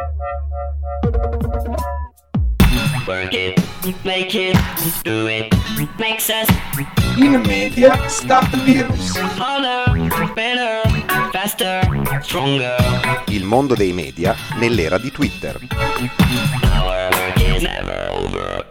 Work it, make it, do it, makes us In media Start Virus. harder, better, faster, stronger. Il mondo dei media nell'era di Twitter. Our work is never over.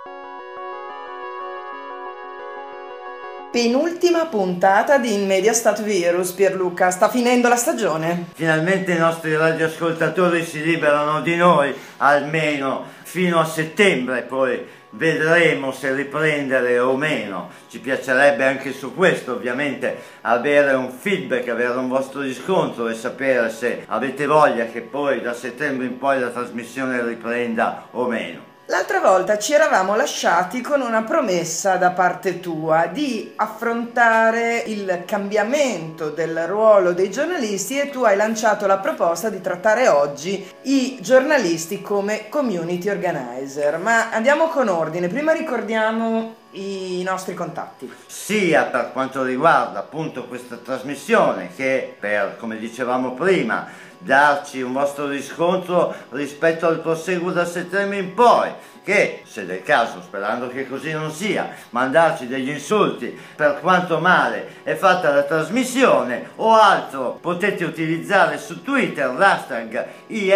Penultima puntata di In Media Stat Virus, Pierluca. Sta finendo la stagione. Finalmente i nostri radioascoltatori si liberano di noi, almeno fino a settembre, poi vedremo se riprendere o meno. Ci piacerebbe anche su questo ovviamente avere un feedback, avere un vostro riscontro e sapere se avete voglia che poi da settembre in poi la trasmissione riprenda o meno. L'altra volta ci eravamo lasciati con una promessa da parte tua di affrontare il cambiamento del ruolo dei giornalisti e tu hai lanciato la proposta di trattare oggi i giornalisti come community organizer. Ma andiamo con ordine, prima ricordiamo i nostri contatti. Sia per quanto riguarda appunto questa trasmissione che per, come dicevamo prima, darci un vostro riscontro rispetto al proseguo da settembre in poi, che se del caso, sperando che così non sia, mandarci degli insulti per quanto male è fatta la trasmissione o altro, potete utilizzare su Twitter l'hashtag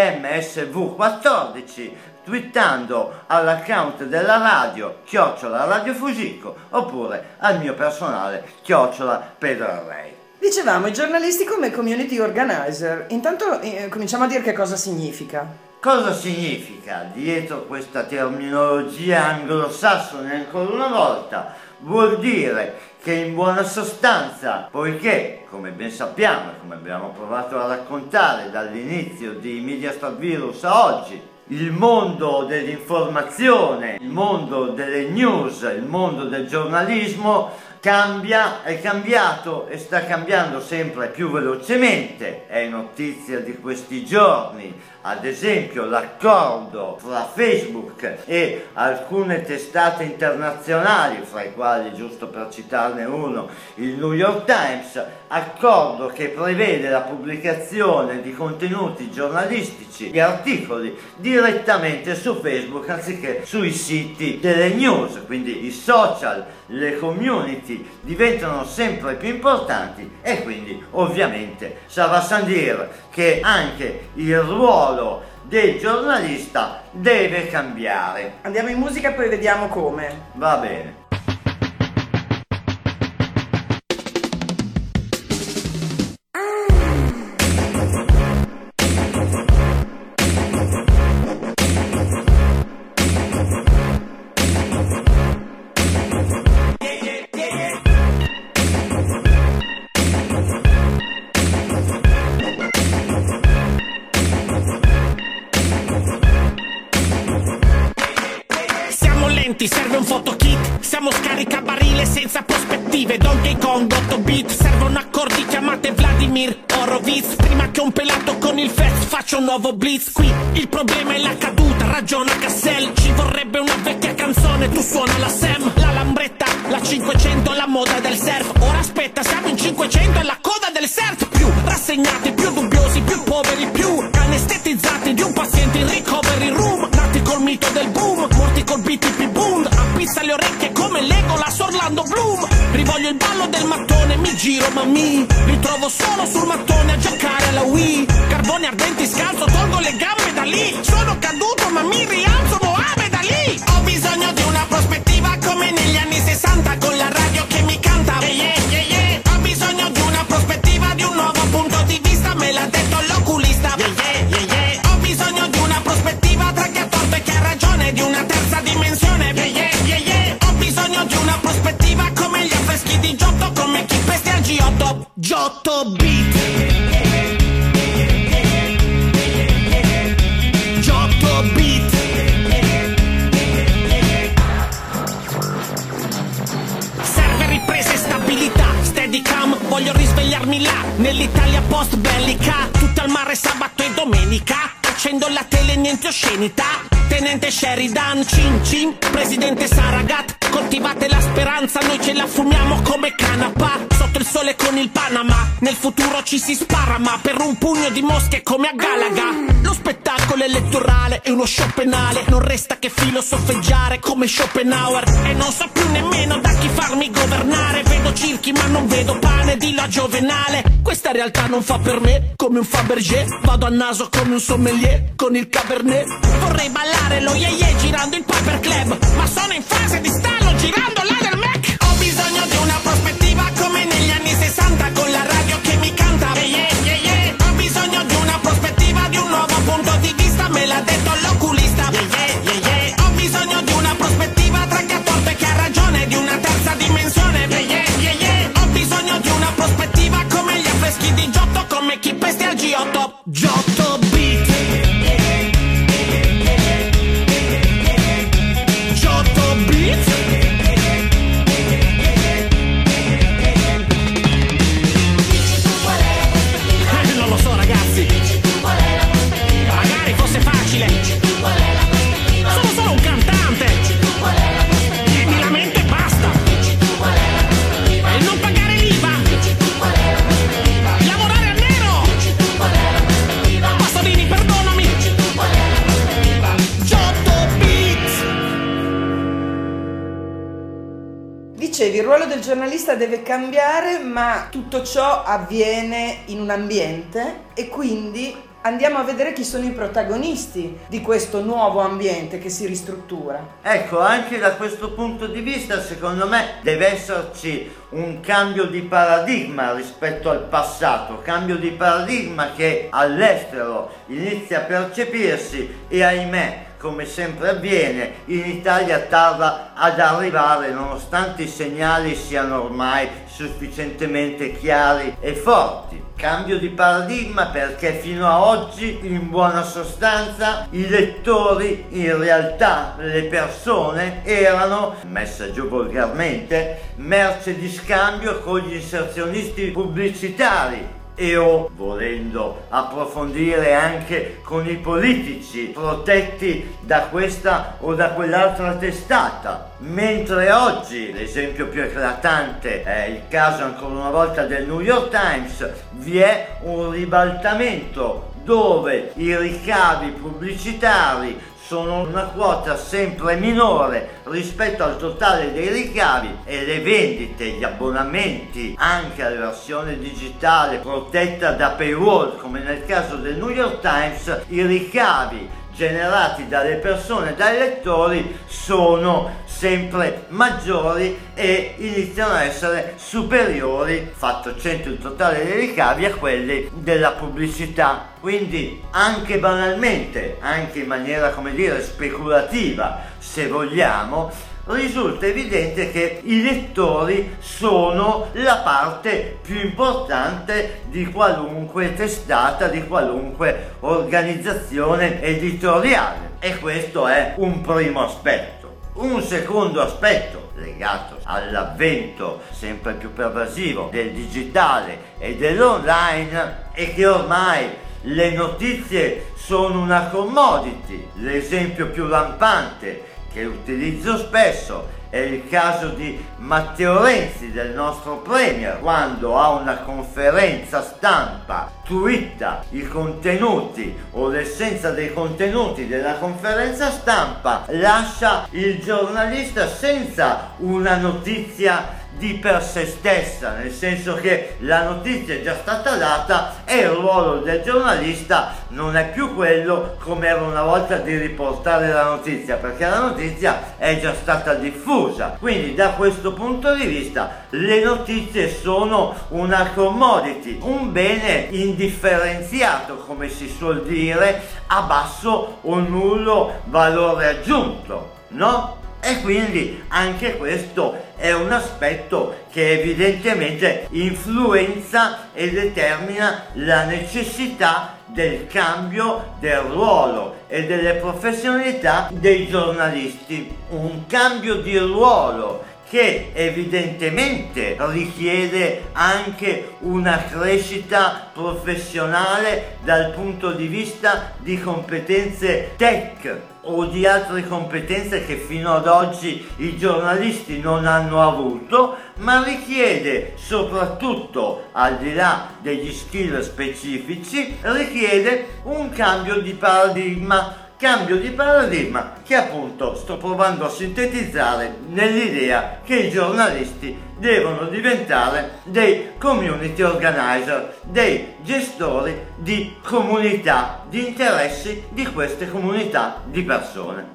IMSV14 twittando all'account della radio @Radio Fugico oppure al mio personale @Pedro Arrei. Dicevamo i giornalisti come community organizer. Intanto cominciamo a dire che cosa significa. Cosa significa dietro questa terminologia anglosassone ancora una volta? Vuol dire che in buona sostanza, poiché, come ben sappiamo e come abbiamo provato a raccontare dall'inizio di Media Start Virus a oggi, il mondo dell'informazione, il mondo delle news, il mondo del giornalismo cambia, è cambiato e sta cambiando sempre più velocemente. È notizia di questi giorni, ad esempio, l'accordo fra Facebook e alcune testate internazionali, fra i quali, giusto per citarne uno, il New York Times, accordo che prevede la pubblicazione di contenuti giornalistici e articoli direttamente su Facebook anziché sui siti delle news. Quindi i social, le community diventano sempre più importanti e quindi ovviamente sarà san dire che anche il ruolo del giornalista deve cambiare. Andiamo in musica e poi vediamo come. Va bene. Serve un photokit, siamo scaricabarile senza prospettive. Donkey Kong 8 bit, servono accordi chiamate Vladimir Horowitz. Prima che un pelato con il fest faccia un nuovo blitz. Qui il problema è la caduta, ragiona Cassell. Ci vorrebbe una vecchia canzone, tu suona la Sam. La lambretta, la 500 alla moda del surf. Ora aspetta, siamo in 500 alla coda del surf. Più rassegnati, più dubbiosi, più poveri, più anestetizzati di un paziente in recovery room. Nati col mito del boom, morti col BTP boom. Appizza le orecchie come Legolas Orlando Bloom. Rivoglio il ballo del mattone, mi giro ma mi ritrovo solo sul mattone a giocare alla Wii. Carboni ardenti scalzo, tolgo le gambe da lì. Sono caduto ma mi rialzo, Mohamed Ali. Ho bisogno di una prospettiva come negli anni 60 con la radio che mi canta. Yeah, yeah, yeah. Ho bisogno di una prospettiva, di un nuovo punto di vista, me l'ha detto l'oculista. Yeah, yeah, yeah. Ho bisogno di una prospettiva tra chi ha torto e chi ha ragione, di una terza dimensione. Yeah, yeah, yeah, yeah. Ho bisogno di una prospettiva come gli affreschi di Giotto, come chi peste al G8. Giotto beat. Giotto beat. Serve ripresa e stabilità, Steadicam, voglio risvegliarmi là, nell'Italia post bellica, tutto al mare sabato e domenica, accendo la tele niente oscenità, tenente Sheridan, cin cin, presidente Saragat, coltivate la speranza, noi ce la fumiamo come canapa, sotto il sole con il Panama, nel futuro ci si spara ma per un pugno di mosche come a Galaga, lo spettacolo spettacolo elettorale e uno show penale. Non resta che filosofeggiare come Schopenhauer, e non so più nemmeno da chi farmi governare. Vedo circhi ma non vedo pane, dillo a Giovenale. Questa realtà non fa per me, come un Fabergé. Vado a naso come un sommelier con il Cabernet. Vorrei ballare lo ye girando il Piper Club, ma sono in fase di stallo girando la del Mac. Ho bisogno di una prospettiva come negli anni 60, con la radio che mi canta Ho bisogno di una prospettiva, di un nuovo punto di vista, me l'ha detto l'oculista Ho bisogno di una prospettiva tra chi ha torto e chi ha ragione, di una terza dimensione Ho bisogno di una prospettiva come gli affreschi di Giotto, come chi peste al G8. Giotto Beat, Giotto Beat. Non lo so ragazzi, magari fosse facile. Sono solo un cantante e mi lamento e basta. E non pagare l'IVA, lavorare al nero. Pasolini, perdonami. Giotto Beat. Dicevi, il ruolo del giornalista deve cambiare, ma tutto ciò avviene in un ambiente e quindi andiamo a vedere chi sono i protagonisti di questo nuovo ambiente che si ristruttura. Ecco, anche da questo punto di vista, secondo me, deve esserci un cambio di paradigma rispetto al passato, cambio di paradigma che all'estero inizia a percepirsi e, ahimè, come sempre avviene, in Italia tarda ad arrivare, nonostante i segnali siano ormai sufficientemente chiari e forti. Cambio di paradigma perché fino a oggi, in buona sostanza, i lettori, in realtà le persone, erano, messa giù volgarmente, merce di scambio con gli inserzionisti pubblicitari e o, volendo approfondire, anche con i politici protetti da questa o da quell'altra testata. Mentre oggi, l'esempio più eclatante è il caso ancora una volta del New York Times, vi è un ribaltamento dove i ricavi pubblicitari sono una quota sempre minore rispetto al totale dei ricavi e le vendite, gli abbonamenti anche alla versione digitale protetta da paywall, come nel caso del New York Times, i ricavi generati dalle persone, dai lettori, sono sempre maggiori e iniziano a essere superiori, fatto 100 il totale dei ricavi, a quelli della pubblicità. Quindi anche banalmente, anche in maniera, come dire, speculativa, se vogliamo, risulta evidente che i lettori sono la parte più importante di qualunque testata, di qualunque organizzazione editoriale, e questo è un primo aspetto. Un secondo aspetto legato all'avvento sempre più pervasivo del digitale e dell'online è che ormai le notizie sono una commodity. L'esempio più lampante che utilizzo spesso è il caso di Matteo Renzi, del nostro premier, quando a una conferenza stampa twitta i contenuti o l'essenza dei contenuti della conferenza stampa, lascia il giornalista senza una notizia di per sé stessa, nel senso che la notizia è già stata data e il ruolo del giornalista non è più quello, come era una volta, di riportare la notizia, perché la notizia è già stata diffusa. Quindi da questo punto di vista le notizie sono una commodity, un bene indifferenziato, come si suol dire, a basso o nullo valore aggiunto, no? E quindi anche questo è un aspetto che evidentemente influenza e determina la necessità del cambio del ruolo e delle professionalità dei giornalisti. Un cambio di ruolo che evidentemente richiede anche una crescita professionale dal punto di vista di competenze tech o di altre competenze che fino ad oggi i giornalisti non hanno avuto, ma richiede soprattutto, al di là degli skill specifici, richiede un cambio di paradigma che appunto sto provando a sintetizzare nell'idea che i giornalisti devono diventare dei community organizer, dei gestori di comunità, di interessi di queste comunità di persone.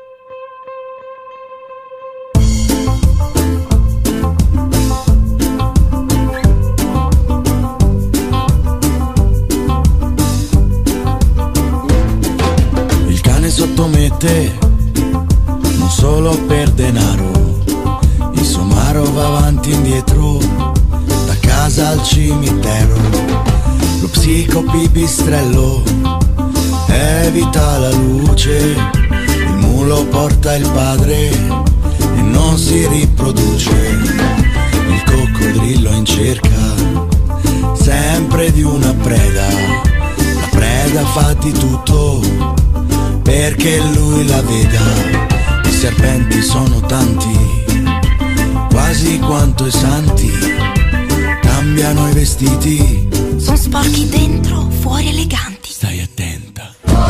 Sottomette non solo per denaro, il somaro va avanti e indietro da casa al cimitero, lo psicopipistrello evita la luce, il mulo porta il padre e non si riproduce, il coccodrillo in cerca sempre di una preda, la preda fa di tutto perché lui la veda, i serpenti sono tanti, quasi quanto i santi, cambiano i vestiti, sono sporchi dentro, fuori eleganti. Stai attenta.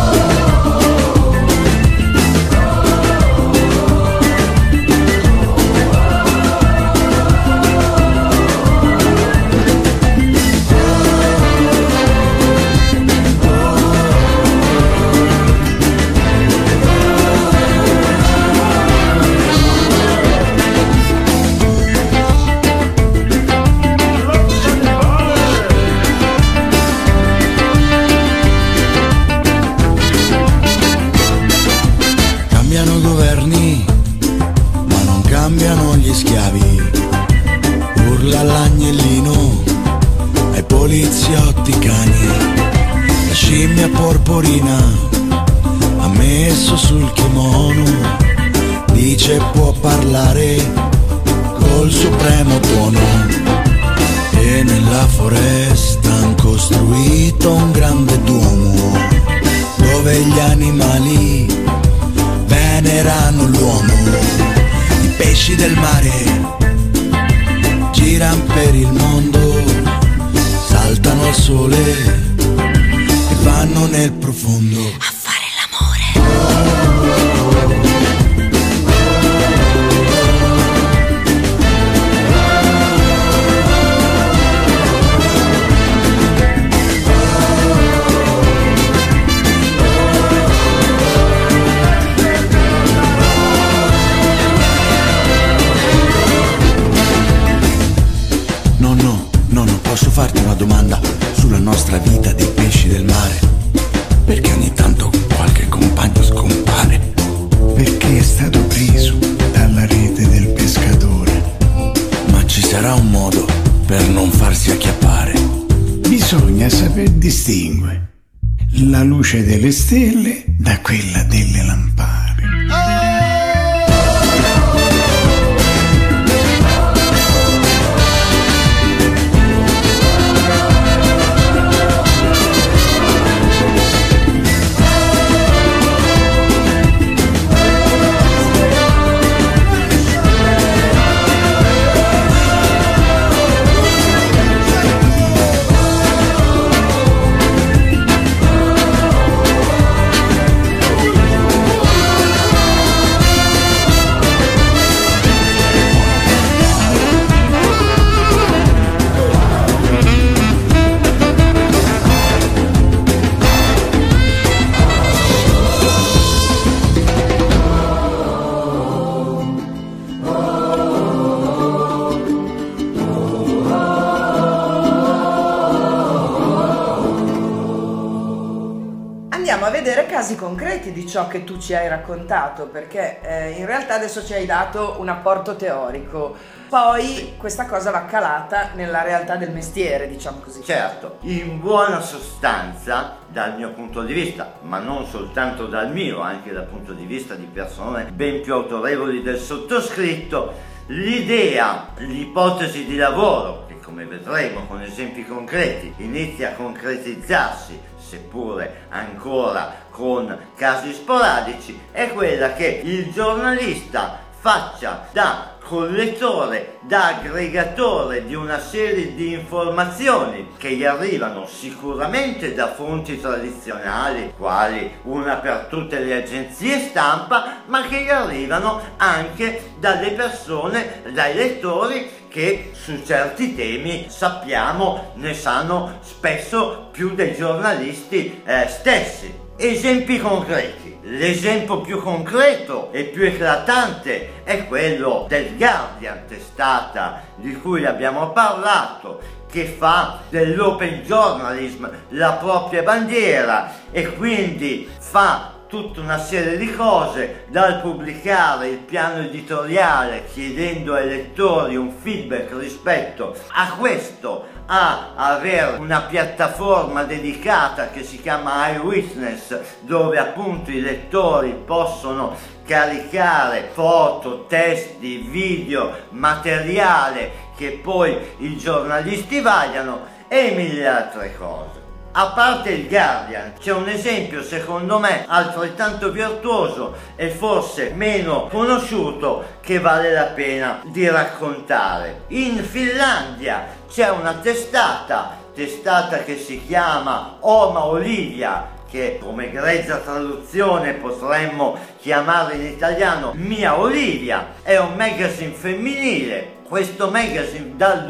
Cambiano gli schiavi, urla l'agnellino ai poliziotti cani, la scimmia porporina ha messo sul kimono, dice può parlare col supremo tuono, e nella foresta han costruito un grande duomo dove gli animali venerano l'uomo. I pesci del mare giran per il mondo, saltano al sole e vanno nel profondo a fare l'amore. Posso farti una domanda sulla nostra vita dei pesci del mare? Perché ogni tanto qualche compagno scompare? Perché è stato preso dalla rete del pescatore. Ma ci sarà un modo per non farsi acchiappare? Bisogna saper distinguere la luce delle stelle da quella delle lampade. Andiamo a vedere casi concreti di ciò che tu ci hai raccontato, perché in realtà adesso ci hai dato un apporto teorico, poi questa cosa va calata nella realtà del mestiere, diciamo così. Certo, in buona sostanza, dal mio punto di vista, ma non soltanto dal mio, anche dal punto di vista di persone ben più autorevoli del sottoscritto, l'idea, l'ipotesi di lavoro, che come vedremo con esempi concreti inizia a concretizzarsi, seppure ancora con casi sporadici, è quella che il giornalista faccia da collettore, da aggregatore di una serie di informazioni che gli arrivano sicuramente da fonti tradizionali, quali una per tutte le agenzie stampa, ma che gli arrivano anche dalle persone, dai lettori che su certi temi sappiamo ne sanno spesso più dei giornalisti stessi. Esempi concreti. L'esempio più concreto e più eclatante è quello del Guardian, testata di cui abbiamo parlato, che fa dell'open journalism la propria bandiera e quindi fa tutta una serie di cose, dal pubblicare il piano editoriale chiedendo ai lettori un feedback rispetto a questo, a avere una piattaforma dedicata che si chiama iWitness, dove appunto i lettori possono caricare foto, testi, video, materiale che poi i giornalisti vagliano e mille altre cose. A parte il Guardian, c'è un esempio secondo me altrettanto virtuoso e forse meno conosciuto che vale la pena di raccontare. In Finlandia c'è una testata che si chiama Oma Olivia, che come grezza traduzione potremmo chiamare in italiano Mia Olivia, è un magazine femminile. Questo magazine dal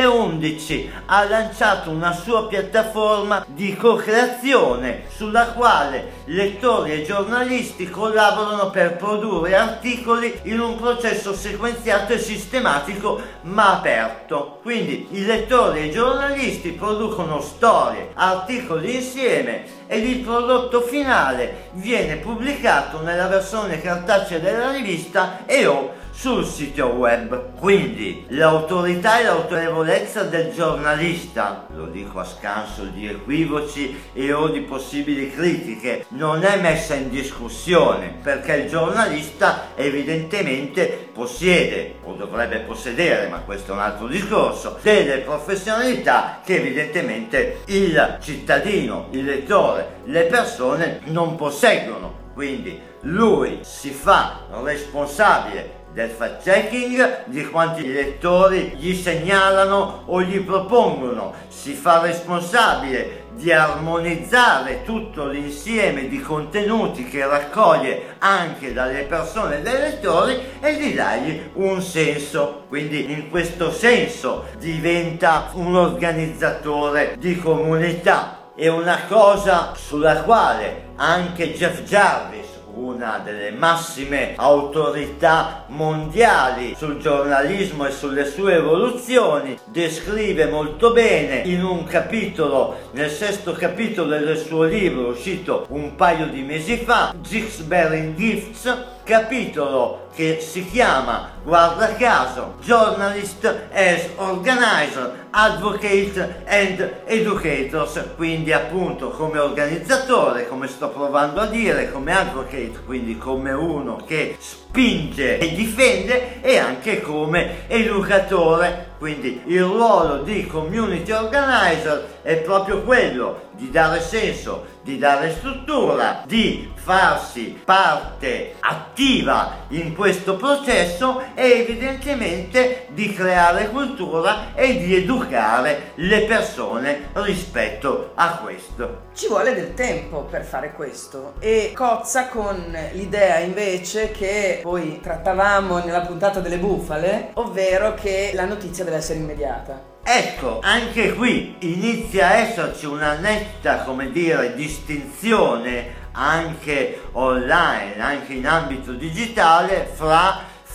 2011 ha lanciato una sua piattaforma di co-creazione sulla quale lettori e giornalisti collaborano per produrre articoli in un processo sequenziato e sistematico ma aperto. Quindi i lettori e i giornalisti producono storie, articoli insieme e il prodotto finale viene pubblicato nella versione cartacea della rivista e o sul sito web. Quindi l'autorità e l'autorevolezza del giornalista, lo dico a scanso di equivoci e o di possibili critiche, non è messa in discussione, perché il giornalista evidentemente possiede o dovrebbe possedere, ma questo è un altro discorso, delle professionalità che evidentemente il cittadino, il lettore, le persone non posseggono. Quindi lui si fa responsabile del fact checking, di quanti lettori gli segnalano o gli propongono, si fa responsabile di armonizzare tutto l'insieme di contenuti che raccoglie anche dalle persone e dai lettori e di dargli un senso. Quindi in questo senso diventa un organizzatore di comunità. È una cosa sulla quale anche Jeff Jarvis, una delle massime autorità mondiali sul giornalismo e sulle sue evoluzioni, descrive molto bene in un capitolo, nel 6° capitolo del suo libro uscito un paio di mesi fa, Gifts Bearing Gifts, capitolo che si chiama, guarda caso, Journalist as Organizer, Advocate and Educators, quindi appunto come organizzatore, come sto provando a dire, come advocate, quindi come uno che spinge e difende, e anche come educatore. Quindi il ruolo di community organizer è proprio quello di dare senso, di dare struttura, di farsi parte attiva in questo processo e evidentemente di creare cultura e di educare le persone rispetto a questo. Ci vuole del tempo per fare questo e cozza con l'idea invece che poi trattavamo nella puntata delle bufale, ovvero che la notizia deve essere immediata. Ecco, anche qui inizia a esserci una netta, come dire, distinzione anche online, anche in ambito digitale, fra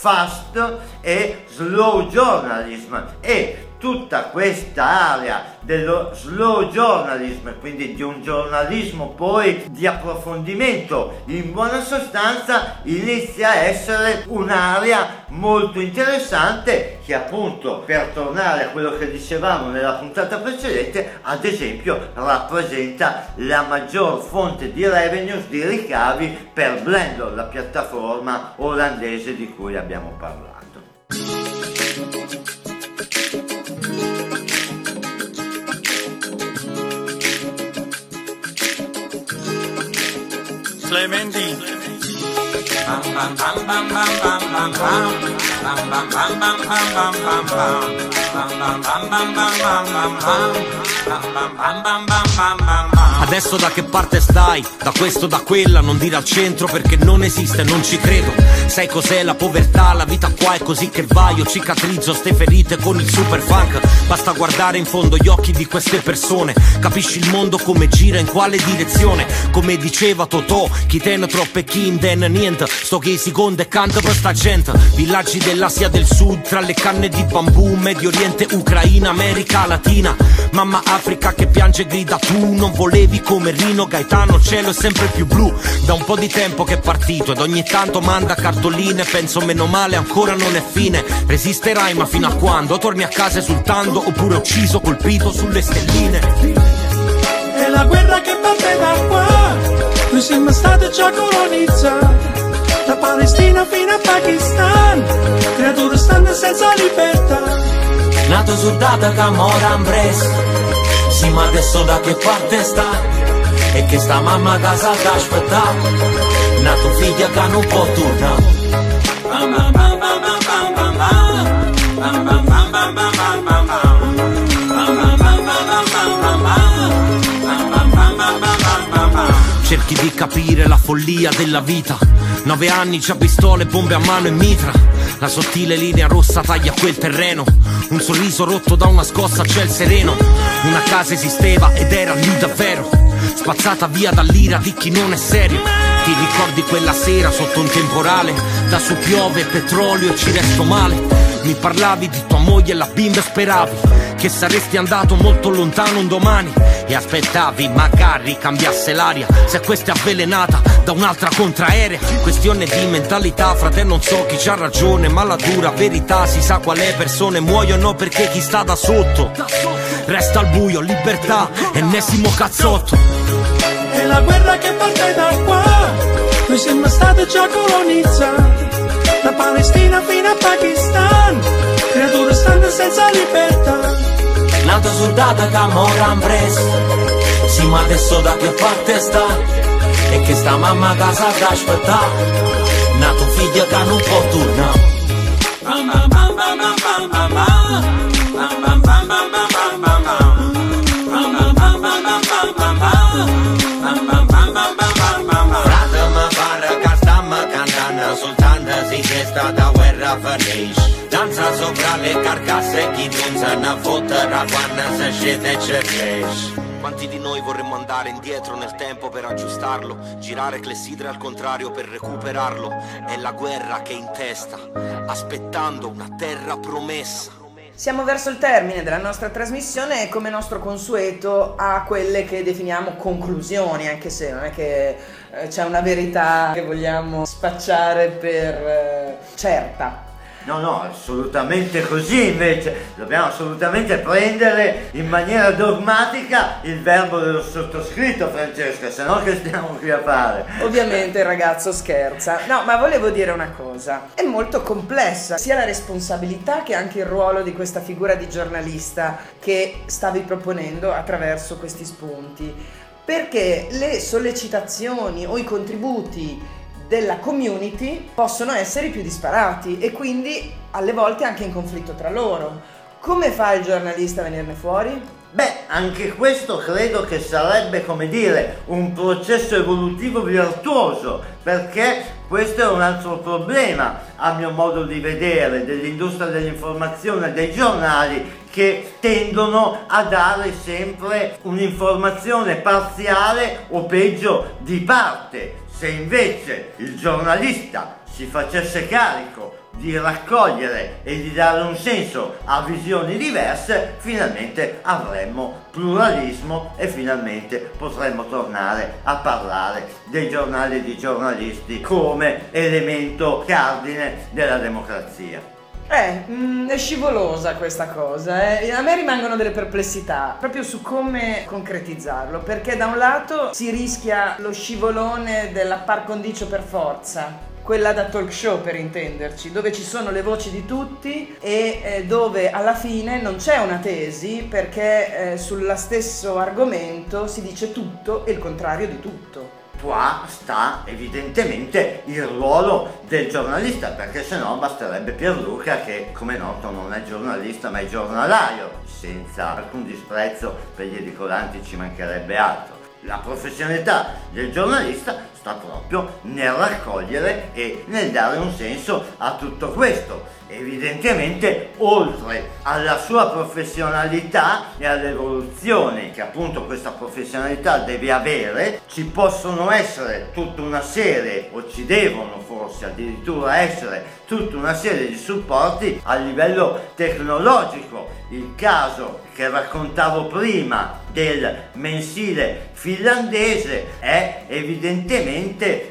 fast e slow journalism, e tutta questa area dello slow journalism, quindi di un giornalismo poi di approfondimento, in buona sostanza inizia a essere un'area molto interessante che appunto, per tornare a quello che dicevamo nella puntata precedente, ad esempio rappresenta la maggior fonte di revenues, di ricavi per Blendle, la piattaforma olandese di cui abbiamo parlato. Clementi. Adesso da che parte stai? Da questo, da quella, non dire al centro perché non esiste, non ci credo. Sai cos'è la povertà? La vita qua è così che va. Io cicatrizzo ste ferite con il super funk. Basta guardare in fondo gli occhi di queste persone, capisci il mondo come gira, in quale direzione. Come diceva Totò, chi tiene troppe chi in den niente. Sto che si conta e canta per sta gente. Villaggi dell'Asia del Sud, tra le canne di bambù, Medio Oriente, Ucraina, America Latina. Mamma Africa che piange e grida tu non volevi come Rino Gaetano, cielo è sempre più blu. Da un po' di tempo che è partito ed ogni tanto manda cartoline. Penso meno male ancora non è fine. Resisterai ma fino a quando? Torni a casa esultando oppure ucciso, colpito sulle stelline. È la guerra che parte da qua. Noi siamo stati già colonizzati. Da Palestina fino a Pakistan, creature stanno senza libertà. Nato su data che mora in Brescia. Sì, ma adesso da che parte sta? E che sta mamma a casa ad aspettare. Nato figlio che non può tornare. Cerchi di capire la follia della vita. 9 anni, già pistole, bombe a mano e mitra. La sottile linea rossa taglia quel terreno. Un sorriso rotto da una scossa c'è il sereno. Una casa esisteva ed era lì davvero, spazzata via dall'ira di chi non è serio. Ti ricordi quella sera sotto un temporale? Da su piove petrolio e ci resto male. Mi parlavi di tua moglie e la bimba e speravi che saresti andato molto lontano un domani. E aspettavi magari cambiasse l'aria, se questa è avvelenata da un'altra contraerea. Questione di mentalità, frate, non so chi c'ha ragione, ma la dura verità si sa quale persone muoiono perché chi sta da sotto resta al buio, libertà, ennesimo cazzotto. È la guerra che parte da qua. Noi siamo stati già colonizzati. Da Palestina fino a Pakistan, creature stanno senza libertà. Nato su data che mora in Brescia. Sì, ma adesso da che parte sta? E che sta mamma a casa ad aspettare. Nato figlio che non può tornare. Frate mi pare che stiamo cantando soltanto si che sta da guerra finisce. Danza sopra le carcasse, chi danza una fotterà quando si scende e cercesce. Quanti di noi vorremmo andare indietro nel tempo per aggiustarlo, girare clessidre al contrario per recuperarlo? È la guerra che è in testa, aspettando una terra promessa. Siamo verso il termine della nostra trasmissione e come nostro consueto ha quelle che definiamo conclusioni, anche se non è che c'è una verità che vogliamo spacciare per certa. No, assolutamente così invece, dobbiamo assolutamente prendere in maniera dogmatica il verbo dello sottoscritto, Francesca, se no che stiamo qui a fare? Ovviamente il ragazzo scherza, no, ma volevo dire una cosa, è molto complessa sia la responsabilità che anche il ruolo di questa figura di giornalista che stavi proponendo attraverso questi spunti, perché le sollecitazioni o i contributi della community possono essere i più disparati e quindi alle volte anche in conflitto tra loro. Come fa il giornalista a venirne fuori? Beh, anche questo credo che sarebbe, come dire, un processo evolutivo virtuoso, perché questo è un altro problema, a mio modo di vedere, dell'industria dell'informazione e dei giornali, che tendono a dare sempre un'informazione parziale o peggio di parte. Se invece il giornalista si facesse carico di raccogliere e di dare un senso a visioni diverse, finalmente avremmo pluralismo e finalmente potremmo tornare a parlare dei giornali e dei giornalisti come elemento cardine della democrazia. È scivolosa questa cosa. A me rimangono delle perplessità proprio su come concretizzarlo, perché da un lato si rischia lo scivolone della par condicio per forza, quella da talk show per intenderci, dove ci sono le voci di tutti e dove alla fine non c'è una tesi, perché sullo stesso argomento si dice tutto e il contrario di tutto. Qua sta evidentemente il ruolo del giornalista, perché sennò basterebbe Pierluca, che come noto non è giornalista ma è giornalaio, senza alcun disprezzo per gli edicolanti, ci mancherebbe altro. La professionalità del giornalista sta proprio nel raccogliere e nel dare un senso a tutto questo. Evidentemente, oltre alla sua professionalità e all'evoluzione che appunto questa professionalità deve avere, ci possono essere tutta una serie, o ci devono forse addirittura essere tutta una serie di supporti a livello tecnologico. Il caso che raccontavo prima del mensile finlandese è evidentemente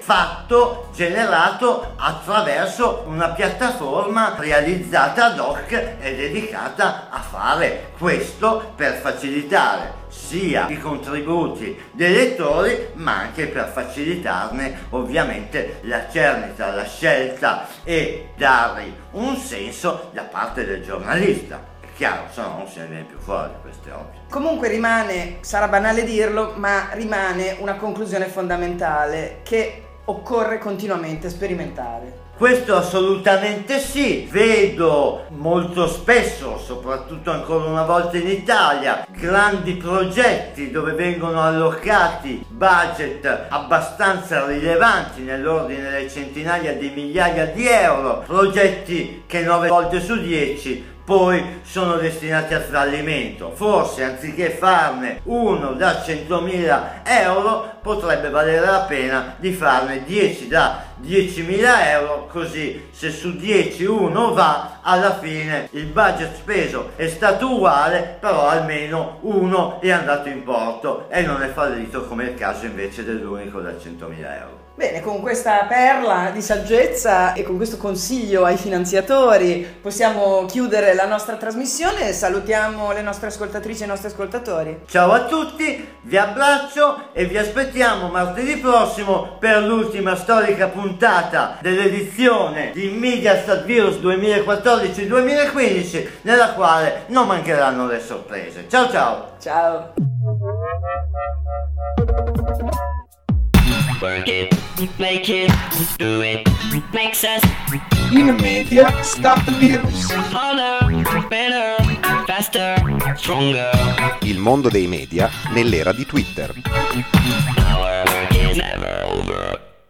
generato attraverso una piattaforma realizzata ad hoc e dedicata a fare questo per facilitare sia i contributi dei lettori, ma anche per facilitarne ovviamente la cernita, la scelta e dare un senso da parte del giornalista. Chiaro, se no non se ne viene più fuori, questo è ovvio. Comunque rimane, sarà banale dirlo, ma rimane una conclusione fondamentale, che occorre continuamente sperimentare. Questo assolutamente sì, vedo molto spesso, soprattutto ancora una volta in Italia, grandi progetti dove vengono allocati budget abbastanza rilevanti nell'ordine delle centinaia di migliaia di euro, progetti che 9 volte su 10 poi sono destinati al fallimento. Forse anziché farne uno da 100.000 euro potrebbe valere la pena di farne 10 da 10.000 euro, così se su 10 uno va, alla fine il budget speso è stato uguale, però almeno uno è andato in porto e non è fallito come il caso invece dell'unico da 100.000 euro. Bene, con questa perla di saggezza e con questo consiglio ai finanziatori possiamo chiudere la nostra trasmissione. Salutiamo le nostre ascoltatrici e i nostri ascoltatori. Ciao a tutti, vi abbraccio e vi aspettiamo martedì prossimo per l'ultima storica puntata dell'edizione di Mediastat Virus 2014-2015, nella quale non mancheranno le sorprese. Ciao ciao! Ciao! Work it, make it, do it, makes us In media, stop the virus. harder, better, faster, stronger. Il mondo dei media nell'era di Twitter. Our work is never over.